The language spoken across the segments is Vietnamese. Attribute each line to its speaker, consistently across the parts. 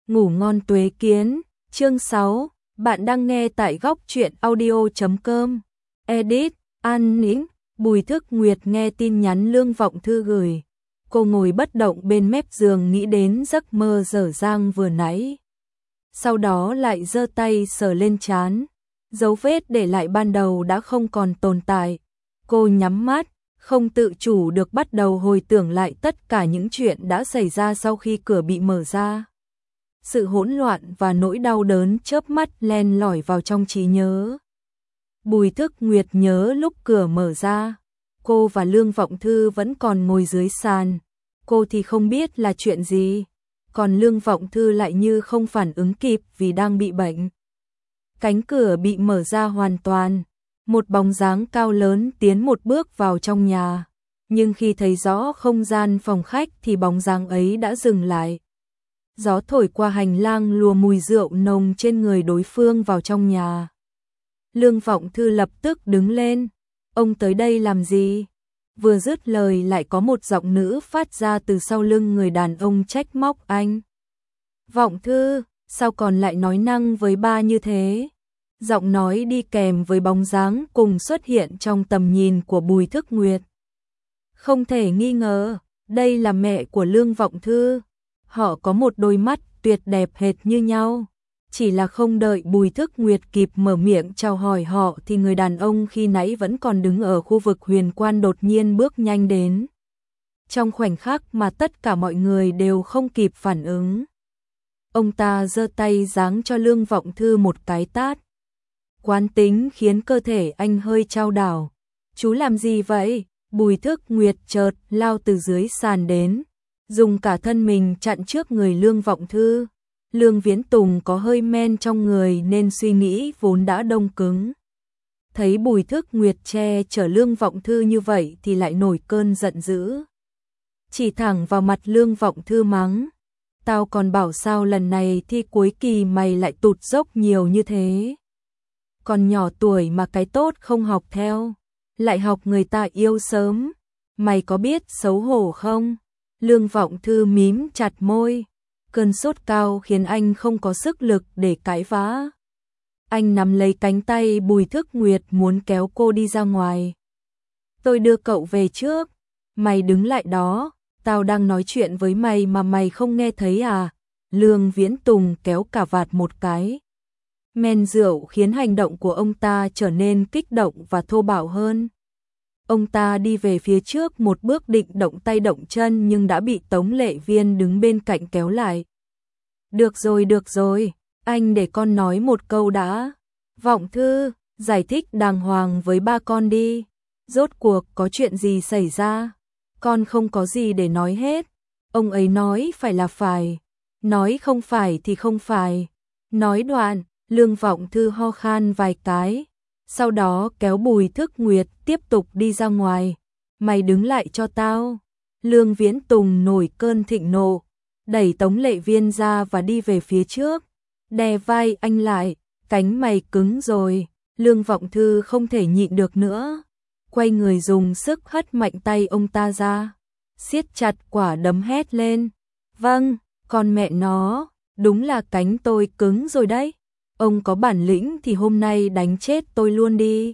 Speaker 1: Ngủ ngon tuế kiến, chương 6, bạn đang nghe tại góc truyện audio.com. Edit, An Nĩnh, Bùi Thức Nguyệt nghe tin nhắn Lương Vọng Thư gửi. Cô ngồi bất động bên mép giường nghĩ đến giấc mơ dở dang vừa nãy. Sau đó lại giơ tay sờ lên trán. Dấu vết để lại ban đầu đã không còn tồn tại. Cô nhắm mắt, không tự chủ được bắt đầu hồi tưởng lại tất cả những chuyện đã xảy ra sau khi cửa bị mở ra. Sự hỗn loạn và nỗi đau đớn chớp mắt len lỏi vào trong trí nhớ. Bùi Thức Nguyệt nhớ lúc cửa mở ra, cô và Lương Vọng Thư vẫn còn ngồi dưới sàn. Cô thì không biết là chuyện gì, còn Lương Vọng Thư lại như không phản ứng kịp vì đang bị bệnh. Cánh cửa bị mở ra hoàn toàn, một bóng dáng cao lớn tiến một bước vào trong nhà. Nhưng khi thấy rõ không gian phòng khách thì bóng dáng ấy đã dừng lại. Gió thổi qua hành lang lùa mùi rượu nồng trên người đối phương vào trong nhà. Lương Vọng Thư lập tức đứng lên. Ông tới đây làm gì? Vừa dứt lời lại có một giọng nữ phát ra từ sau lưng người đàn ông trách móc anh. Vọng Thư, sao còn lại nói năng với ba như thế? Giọng nói đi kèm với bóng dáng cùng xuất hiện trong tầm nhìn của Bùi Thức Nguyệt. Không thể nghi ngờ, đây là mẹ của Lương Vọng Thư. Họ có một đôi mắt tuyệt đẹp hệt như nhau. Chỉ là không đợi Bùi Thức Nguyệt kịp mở miệng chào hỏi họ thì người đàn ông khi nãy vẫn còn đứng ở khu vực huyền quan đột nhiên bước nhanh đến. Trong khoảnh khắc mà tất cả mọi người đều không kịp phản ứng, ông ta giơ tay giáng cho Lương Vọng Thư một cái tát. Quán tính khiến cơ thể anh hơi chao đảo. Chú làm gì vậy? Bùi Thức Nguyệt chợt lao từ dưới sàn đến, dùng cả thân mình chặn trước người Lương Vọng Thư. Lương Viễn Tùng có hơi men trong người nên suy nghĩ vốn đã đông cứng. Thấy Bùi Thức Nguyệt che chở Lương Vọng Thư như vậy thì lại nổi cơn giận dữ. Chỉ thẳng vào mặt Lương Vọng Thư mắng. Tao còn bảo sao lần này thi cuối kỳ mày lại tụt dốc nhiều như thế. Còn nhỏ tuổi mà cái tốt không học theo, lại học người ta yêu sớm. Mày có biết xấu hổ không? Lương Vọng Thư mím chặt môi. Cơn sốt cao khiến anh không có sức lực để cãi vã. Anh nắm lấy cánh tay Bùi Thức Nguyệt muốn kéo cô đi ra ngoài. Tôi đưa cậu về trước. Mày đứng lại đó. Tao đang nói chuyện với mày mà mày không nghe thấy à? Lương Viễn Tùng kéo cà vạt một cái. Men rượu khiến hành động của ông ta trở nên kích động và thô bạo hơn. Ông ta đi về phía trước một bước định động tay động chân nhưng đã bị Tống Lệ Viên đứng bên cạnh kéo lại. Được rồi, anh để con nói một câu đã. Vọng Thư, giải thích đàng hoàng với ba con đi. Rốt cuộc có chuyện gì xảy ra? Con không có gì để nói hết. Ông ấy nói phải là phải. Nói không phải thì không phải. Nói đoạn, Lương Vọng Thư ho khan vài cái. Sau đó kéo Bùi Thức Nguyệt tiếp tục đi ra ngoài. Mày đứng lại cho tao. Lương Viễn Tùng nổi cơn thịnh nộ, đẩy Tống Lệ Viên ra và đi về phía trước. Đè vai anh lại, cánh mày cứng rồi. Lương Vọng Thư không thể nhịn được nữa. Quay người dùng sức hất mạnh tay ông ta ra. Siết chặt quả đấm hét lên. Vâng, con mẹ nó, đúng là cánh tôi cứng rồi đấy. Ông có bản lĩnh thì hôm nay đánh chết tôi luôn đi.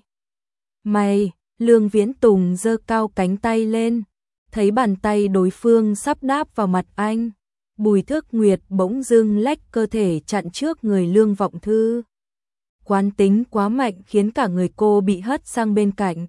Speaker 1: Mày, Lương Viễn Tùng giơ cao cánh tay lên. Thấy bàn tay đối phương sắp đáp vào mặt anh. Bùi Thức Nguyệt bỗng dưng lách cơ thể chặn trước người Lương Vọng Thư. Quán tính quá mạnh khiến cả người cô bị hất sang bên cạnh.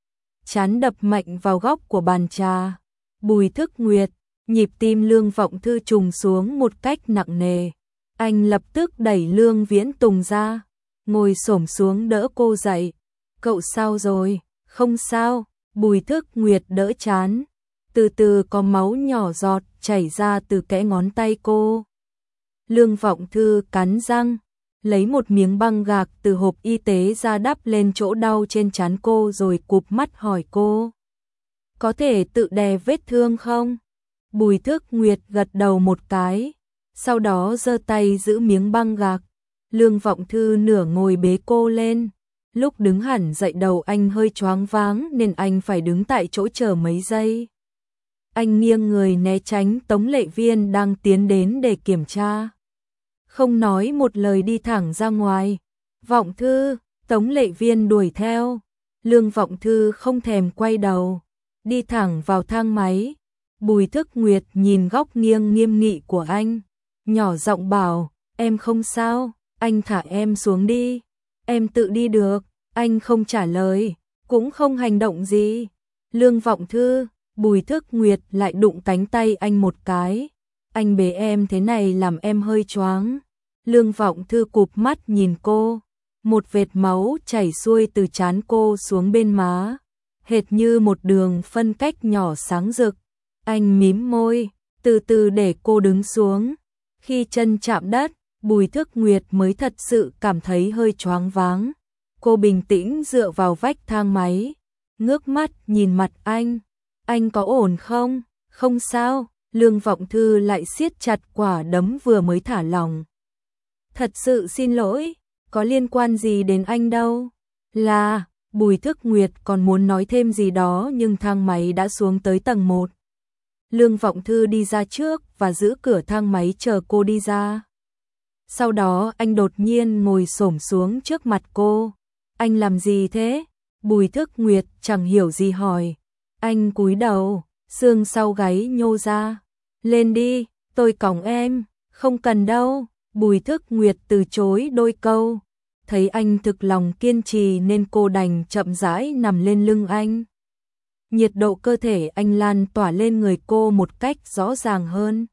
Speaker 1: Trán đập mạnh vào góc của bàn trà. Bùi Thức Nguyệt, nhịp tim Lương Vọng Thư trùng xuống một cách nặng nề. Anh lập tức đẩy Lương Viễn Tùng ra, ngồi xổm xuống đỡ cô dậy. Cậu sao rồi? Không sao. Bùi Thức Nguyệt đỡ chán. Từ từ có máu nhỏ giọt chảy ra từ kẽ ngón tay cô. Lương Vọng Thư cắn răng, lấy một miếng băng gạc từ hộp y tế ra đắp lên chỗ đau trên trán cô rồi cụp mắt hỏi cô. Có thể tự đè vết thương không? Bùi Thức Nguyệt gật đầu một cái. Sau đó giơ tay giữ miếng băng gạc. Lương Vọng Thư nửa ngồi bế cô lên. Lúc đứng hẳn dậy đầu anh hơi choáng váng nên anh phải đứng tại chỗ chờ mấy giây. Anh nghiêng người né tránh Tống Lệ Viên đang tiến đến để kiểm tra. không nói một lời đi thẳng ra ngoài. Vọng Thư, Tống Lệ Viên đuổi theo. Lương Vọng Thư không thèm quay đầu, đi thẳng vào thang máy. Bùi Thức Nguyệt nhìn góc nghiêng nghiêm nghị của anh, nhỏ giọng bảo, em không sao, anh thả em xuống đi, em tự đi được. Anh không trả lời, cũng không hành động gì. Lương Vọng Thư, Bùi Thức Nguyệt lại đụng cánh tay anh một cái. Anh bế em thế này làm em hơi choáng. Lương Vọng Thư cụp mắt nhìn cô, một vệt máu chảy xuôi từ trán cô xuống bên má, hệt như một đường phân cách nhỏ sáng rực. Anh mím môi, từ từ để cô đứng xuống. Khi chân chạm đất, Bùi Thức Nguyệt mới thật sự cảm thấy hơi choáng váng. Cô bình tĩnh dựa vào vách thang máy, ngước mắt nhìn mặt anh có ổn không? Không sao. Lương Vọng Thư lại siết chặt quả đấm vừa mới thả lỏng. Thật sự xin lỗi, có liên quan gì đến anh đâu. Bùi Thức Nguyệt còn muốn nói thêm gì đó nhưng thang máy đã xuống tới tầng 1. Lương Vọng Thư đi ra trước và giữ cửa thang máy chờ cô đi ra. Sau đó anh đột nhiên ngồi xổm xuống trước mặt cô. Anh làm gì thế? Bùi Thức Nguyệt chẳng hiểu gì hỏi. Anh cúi đầu, xương sau gáy nhô ra. Lên đi, tôi cõng em. Không cần đâu. Bùi Thức Nguyệt từ chối đôi câu. Thấy anh thực lòng kiên trì nên cô đành chậm rãi nằm lên lưng anh. Nhiệt độ cơ thể anh lan tỏa lên người cô một cách rõ ràng hơn.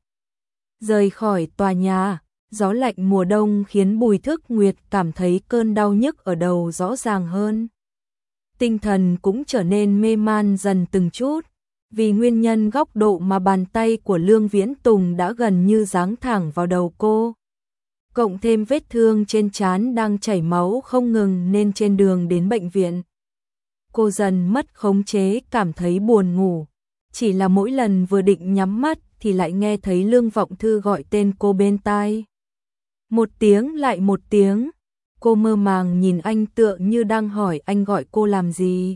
Speaker 1: Rời khỏi tòa nhà, gió lạnh mùa đông khiến Bùi Thức Nguyệt cảm thấy cơn đau nhức ở đầu rõ ràng hơn. Tinh thần cũng trở nên mê man dần từng chút, vì nguyên nhân góc độ mà bàn tay của Lương Viễn Tùng đã gần như giáng thẳng vào đầu cô. Cộng thêm vết thương trên trán đang chảy máu không ngừng nên trên đường đến bệnh viện, cô dần mất khống chế, cảm thấy buồn ngủ. Chỉ là mỗi lần vừa định nhắm mắt thì lại nghe thấy Lương Vọng Thư gọi tên cô bên tai. Một tiếng lại một tiếng, cô mơ màng nhìn anh tựa như đang hỏi anh gọi cô làm gì.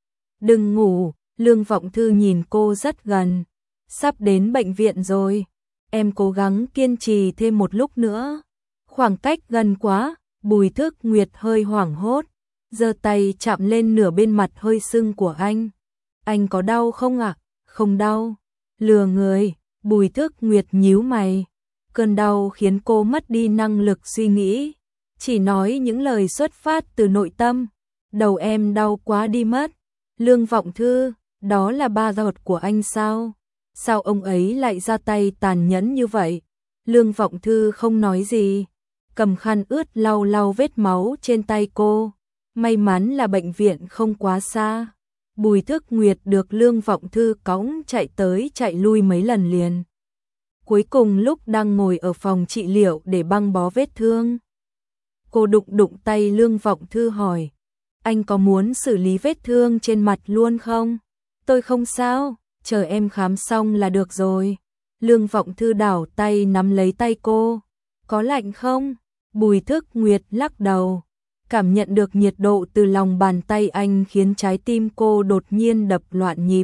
Speaker 1: Đừng ngủ, Lương Vọng Thư nhìn cô rất gần. Sắp đến bệnh viện rồi, em cố gắng kiên trì thêm một lúc nữa. Khoảng cách gần quá. Bùi Thức Nguyệt hơi hoảng hốt, giơ tay chạm lên nửa bên mặt hơi sưng của anh. Anh có đau không ạ? Không đau. Lừa người. Bùi Thức Nguyệt nhíu mày. Cơn đau khiến cô mất đi năng lực suy nghĩ, chỉ nói những lời xuất phát từ nội tâm. Đầu em đau quá đi mất. Lương Vọng Thư, đó là ba ruột của anh sao? Sao ông ấy lại ra tay tàn nhẫn như vậy? Lương Vọng Thư không nói gì, cầm khăn ướt lau lau vết máu trên tay cô. May mắn là bệnh viện không quá xa. Bùi Thức Nguyệt được Lương Vọng Thư cõng chạy tới chạy lui mấy lần liền. Cuối cùng lúc đang ngồi ở phòng trị liệu để băng bó vết thương, cô đụng tay Lương Vọng Thư hỏi, anh có muốn xử lý vết thương trên mặt luôn không? Tôi không sao, chờ em khám xong là được rồi. Lương Vọng Thư đảo tay nắm lấy tay cô. Có lạnh không? Bùi Thức Nguyệt lắc đầu. Cảm nhận được nhiệt độ từ lòng bàn tay anh khiến trái tim cô đột nhiên đập loạn nhịp.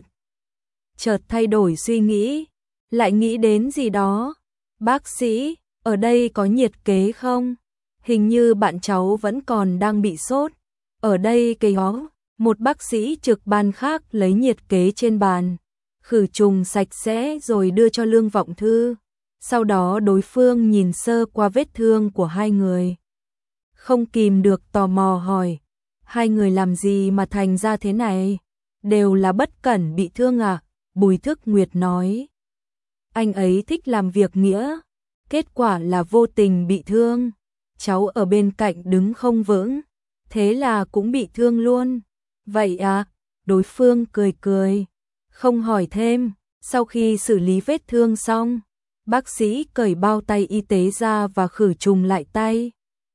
Speaker 1: Chợt thay đổi suy nghĩ, lại nghĩ đến gì đó. Bác sĩ, ở đây có nhiệt kế không? Hình như bạn cháu vẫn còn đang bị sốt. Ở đây có. Một bác sĩ trực ban khác lấy nhiệt kế trên bàn, khử trùng sạch sẽ rồi đưa cho Lương Vọng Thư. Sau đó đối phương nhìn sơ qua vết thương của hai người, không kìm được tò mò hỏi, hai người làm gì mà thành ra thế này? Đều là bất cẩn bị thương à? Bùi Thức Nguyệt nói, anh ấy thích làm việc nghĩa, kết quả là vô tình bị thương. Cháu ở bên cạnh đứng không vững, thế là cũng bị thương luôn. Vậy à? Đối phương cười cười, không hỏi thêm. Sau khi xử lý vết thương xong, bác sĩ cởi bao tay y tế ra và khử trùng lại tay.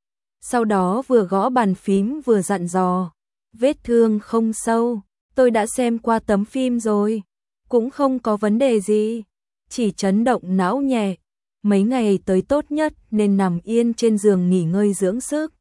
Speaker 1: Sau đó vừa gõ bàn phím vừa dặn dò, vết thương không sâu, tôi đã xem qua tấm phim rồi, cũng không có vấn đề gì, chỉ chấn động não nhẹ. Mấy ngày tới tốt nhất nên nằm yên trên giường nghỉ ngơi dưỡng sức,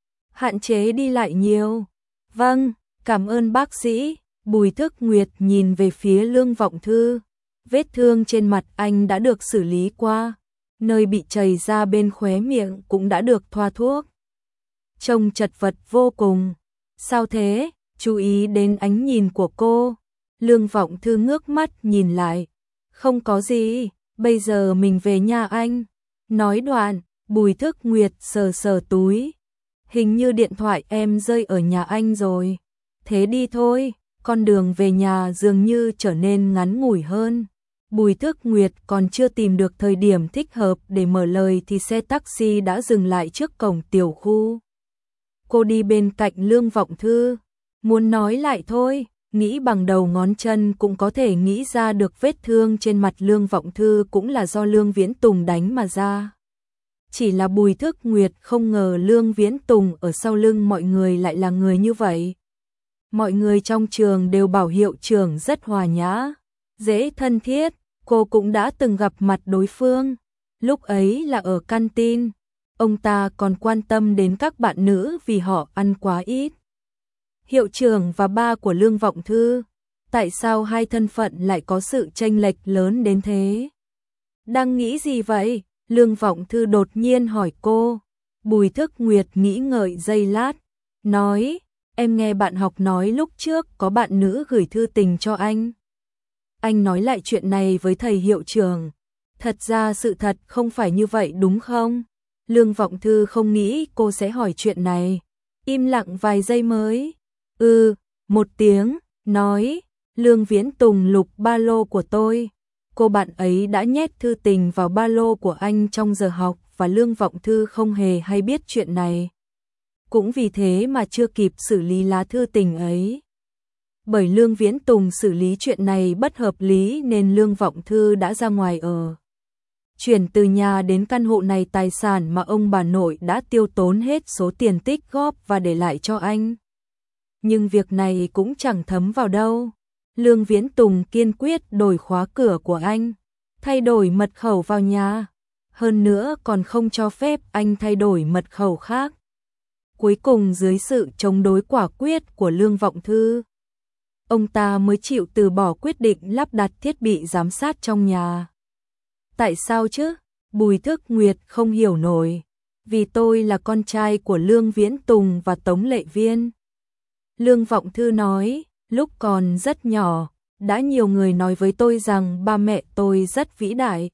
Speaker 1: hạn chế đi lại nhiều. Vâng, cảm ơn bác sĩ. Bùi Thức Nguyệt nhìn về phía Lương Vọng Thư. Vết thương trên mặt anh đã được xử lý qua, nơi bị chảy ra bên khóe miệng cũng đã được thoa thuốc. Trông chật vật vô cùng. Sao thế? Chú ý đến ánh nhìn của cô. Lương Vọng Thư ngước mắt nhìn lại. Không có gì, bây giờ mình về nhà anh. Nói đoạn, Bùi Thức Nguyệt sờ sờ túi. Hình như điện thoại em rơi ở nhà anh rồi. Thế đi thôi, con đường về nhà dường như trở nên ngắn ngủi hơn. Bùi Thức Nguyệt còn chưa tìm được thời điểm thích hợp để mở lời thì xe taxi đã dừng lại trước cổng tiểu khu. Cô đi bên cạnh Lương Vọng Thư, muốn nói lại thôi, nghĩ bằng đầu ngón chân cũng có thể nghĩ ra được vết thương trên mặt Lương Vọng Thư cũng là do Lương Viễn Tùng đánh mà ra. Chỉ là Bùi Thức Nguyệt không ngờ Lương Viễn Tùng ở sau lưng mọi người lại là người như vậy. Mọi người trong trường đều bảo hiệu trưởng rất hòa nhã, dễ thân thiết, cô cũng đã từng gặp mặt đối phương. Lúc ấy là ở canteen, ông ta còn quan tâm đến các bạn nữ vì họ ăn quá ít. Hiệu trưởng và ba của Lương Vọng Thư, tại sao hai thân phận lại có sự chênh lệch lớn đến thế? Đang nghĩ gì vậy? Lương Vọng Thư đột nhiên hỏi cô. Bùi Thức Nguyệt nghĩ ngợi giây lát, nói, em nghe bạn học nói lúc trước có bạn nữ gửi thư tình cho anh. Anh nói lại chuyện này với thầy hiệu trưởng. Thật ra sự thật không phải như vậy đúng không? Lương Vọng Thư không nghĩ cô sẽ hỏi chuyện này. Im lặng vài giây mới. Một tiếng, nói, Lương Viễn Tùng lục ba lô của tôi. Cô bạn ấy đã nhét thư tình vào ba lô của anh trong giờ học và Lương Vọng Thư không hề hay biết chuyện này. Cũng vì thế mà chưa kịp xử lý lá thư tình ấy. Bởi Lương Viễn Tùng xử lý chuyện này bất hợp lý nên Lương Vọng Thư đã ra ngoài ở. Chuyển từ nhà đến căn hộ này tài sản mà ông bà nội đã tiêu tốn hết số tiền tích góp và để lại cho anh. Nhưng việc này cũng chẳng thấm vào đâu. Lương Viễn Tùng kiên quyết đổi khóa cửa của anh, thay đổi mật khẩu vào nhà. Hơn nữa còn không cho phép anh thay đổi mật khẩu khác. Cuối cùng dưới sự chống đối quả quyết của Lương Vọng Thư, ông ta mới chịu từ bỏ quyết định lắp đặt thiết bị giám sát trong nhà. Tại sao chứ? Bùi Thức Nguyệt không hiểu nổi. Vì tôi là con trai của Lương Viễn Tùng và Tống Lệ Viên. Lương Vọng Thư nói, lúc còn rất nhỏ, đã nhiều người nói với tôi rằng ba mẹ tôi rất vĩ đại.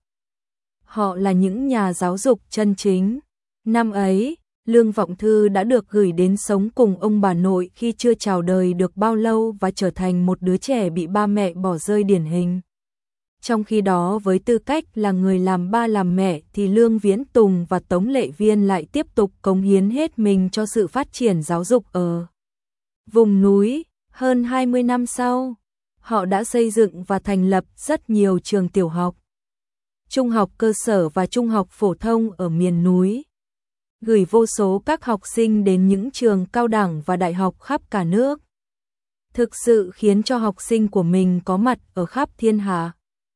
Speaker 1: Họ là những nhà giáo dục chân chính. Năm ấy, Lương Vọng Thư đã được gửi đến sống cùng ông bà nội khi chưa chào đời được bao lâu và trở thành một đứa trẻ bị ba mẹ bỏ rơi điển hình. Trong khi đó với tư cách là người làm ba làm mẹ thì Lương Viễn Tùng và Tống Lệ Viên lại tiếp tục cống hiến hết mình cho sự phát triển giáo dục ở vùng núi. Hơn 20 năm sau, họ đã xây dựng và thành lập rất nhiều trường tiểu học, trung học cơ sở và trung học phổ thông ở miền núi, gửi vô số các học sinh đến những trường cao đẳng và đại học khắp cả nước. Thực sự khiến cho học sinh của mình có mặt ở khắp thiên hạ.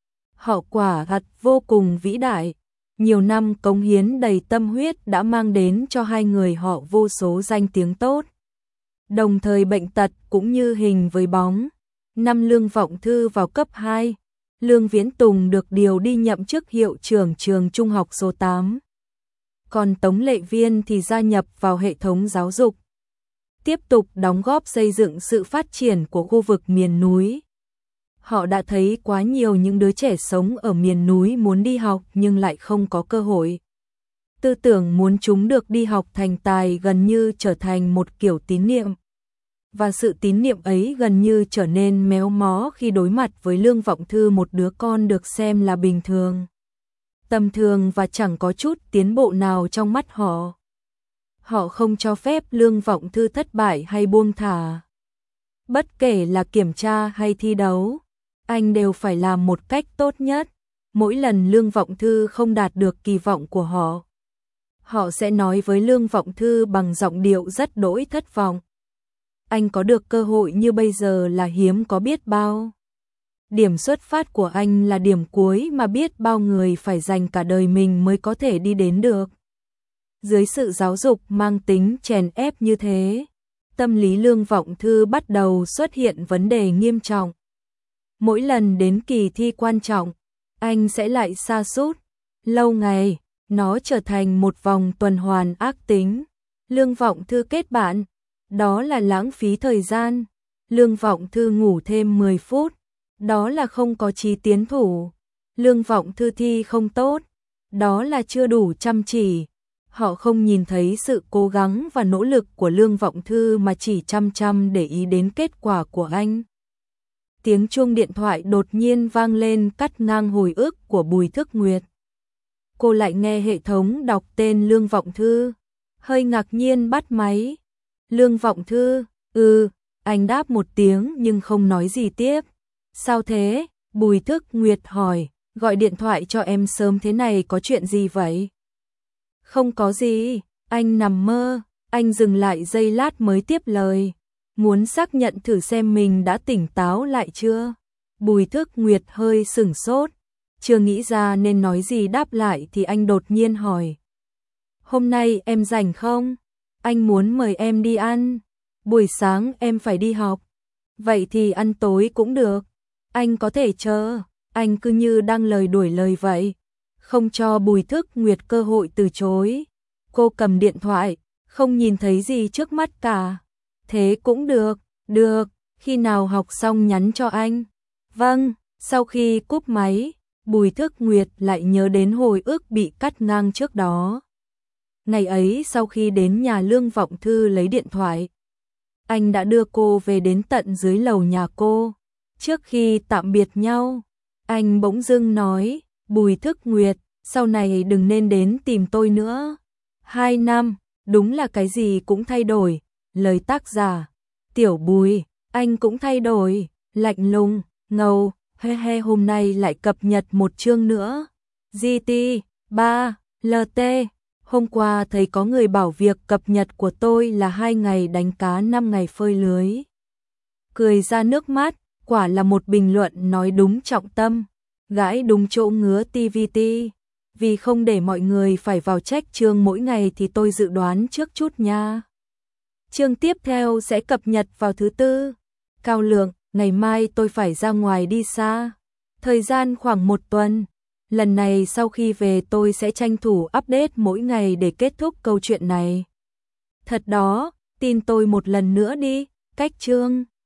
Speaker 1: Họ quả thật vô cùng vĩ đại. Nhiều năm cống hiến đầy tâm huyết đã mang đến cho hai người họ vô số danh tiếng tốt. Đồng thời bệnh tật cũng như hình với bóng. Năm Lương Vọng Thư vào cấp 2, Lương Viễn Tùng được điều đi nhậm chức hiệu trưởng trường trung học số 8. Còn Tống Lệ Viên thì gia nhập vào hệ thống giáo dục, tiếp tục đóng góp xây dựng sự phát triển của khu vực miền núi. Họ đã thấy quá nhiều những đứa trẻ sống ở miền núi muốn đi học nhưng lại không có cơ hội. Tư tưởng muốn chúng được đi học thành tài gần như trở thành một kiểu tín niệm. Và sự tín niệm ấy gần như trở nên méo mó khi đối mặt với Lương Vọng Thư, một đứa con được xem là bình thường, tầm thường và chẳng có chút tiến bộ nào trong mắt họ. Họ không cho phép Lương Vọng Thư thất bại hay buông thả. Bất kể là kiểm tra hay thi đấu, anh đều phải làm một cách tốt nhất. Mỗi lần Lương Vọng Thư không đạt được kỳ vọng của họ, họ sẽ nói với Lương Vọng Thư bằng giọng điệu rất đỗi thất vọng. Anh có được cơ hội như bây giờ là hiếm có biết bao. Điểm xuất phát của anh là điểm cuối mà biết bao người phải dành cả đời mình mới có thể đi đến được. Dưới sự giáo dục mang tính chèn ép như thế, tâm lý Lương Vọng Thư bắt đầu xuất hiện vấn đề nghiêm trọng. Mỗi lần đến kỳ thi quan trọng, anh sẽ lại sa sút. Lâu ngày, nó trở thành một vòng tuần hoàn ác tính. Lương Vọng Thư kết bạn, đó là lãng phí thời gian. Lương Vọng Thư ngủ thêm 10 phút, đó là không có chí tiến thủ. Lương Vọng Thư thi không tốt, đó là chưa đủ chăm chỉ. Họ không nhìn thấy sự cố gắng và nỗ lực của Lương Vọng Thư mà chỉ chăm chăm để ý đến kết quả của anh. Tiếng chuông điện thoại đột nhiên vang lên cắt ngang hồi ức của Bùi Thức Nguyệt. Cô lại nghe hệ thống đọc tên Lương Vọng Thư, hơi ngạc nhiên bắt máy. Lương Vọng Thư, anh đáp một tiếng nhưng không nói gì tiếp. Sao thế? Bùi Thức Nguyệt hỏi, gọi điện thoại cho em sớm thế này có chuyện gì vậy? Không có gì, anh nằm mơ. Anh dừng lại giây lát mới tiếp lời, muốn xác nhận thử xem mình đã tỉnh táo lại chưa. Bùi Thức Nguyệt hơi sửng sốt, chưa nghĩ ra nên nói gì đáp lại thì anh đột nhiên hỏi, hôm nay em rảnh không? Anh muốn mời em đi ăn. Buổi sáng em phải đi học. Vậy thì ăn tối cũng được. Anh có thể chờ. Anh cứ như đang lời đuổi lời vậy, không cho Bùi Thức Nguyệt cơ hội từ chối. Cô cầm điện thoại, không nhìn thấy gì trước mắt cả. Thế cũng được, khi nào học xong nhắn cho anh. Vâng, sau khi cúp máy, Bùi Thức Nguyệt lại nhớ đến hồi ức bị cắt ngang trước đó. Ngày ấy sau khi đến nhà Lương Vọng Thư lấy điện thoại, anh đã đưa cô về đến tận dưới lầu nhà cô. Trước khi tạm biệt nhau, anh bỗng dưng nói, Bùi Thức Nguyệt, sau này đừng nên đến tìm tôi nữa. 2 năm, đúng là cái gì cũng thay đổi. Lời tác giả, Tiểu Bùi, anh cũng thay đổi, lạnh lùng, ngầu, hôm nay lại cập nhật một chương nữa. GT, 3, LT, hôm qua thấy có người bảo việc cập nhật của tôi là 2 ngày đánh cá 5 ngày phơi lưới. Cười ra nước mắt, quả là một bình luận nói đúng trọng tâm, gãi đúng chỗ ngứa TVT. Vì không để mọi người phải vào trách chương mỗi ngày thì tôi dự đoán trước chút nha. Chương tiếp theo sẽ cập nhật vào thứ Tư. Cao Lượng, ngày mai tôi phải ra ngoài đi xa. Thời gian khoảng 1 tuần. Lần này sau khi về tôi sẽ tranh thủ update mỗi ngày để kết thúc câu chuyện này. Thật đó, tin tôi một lần nữa đi. Cách chương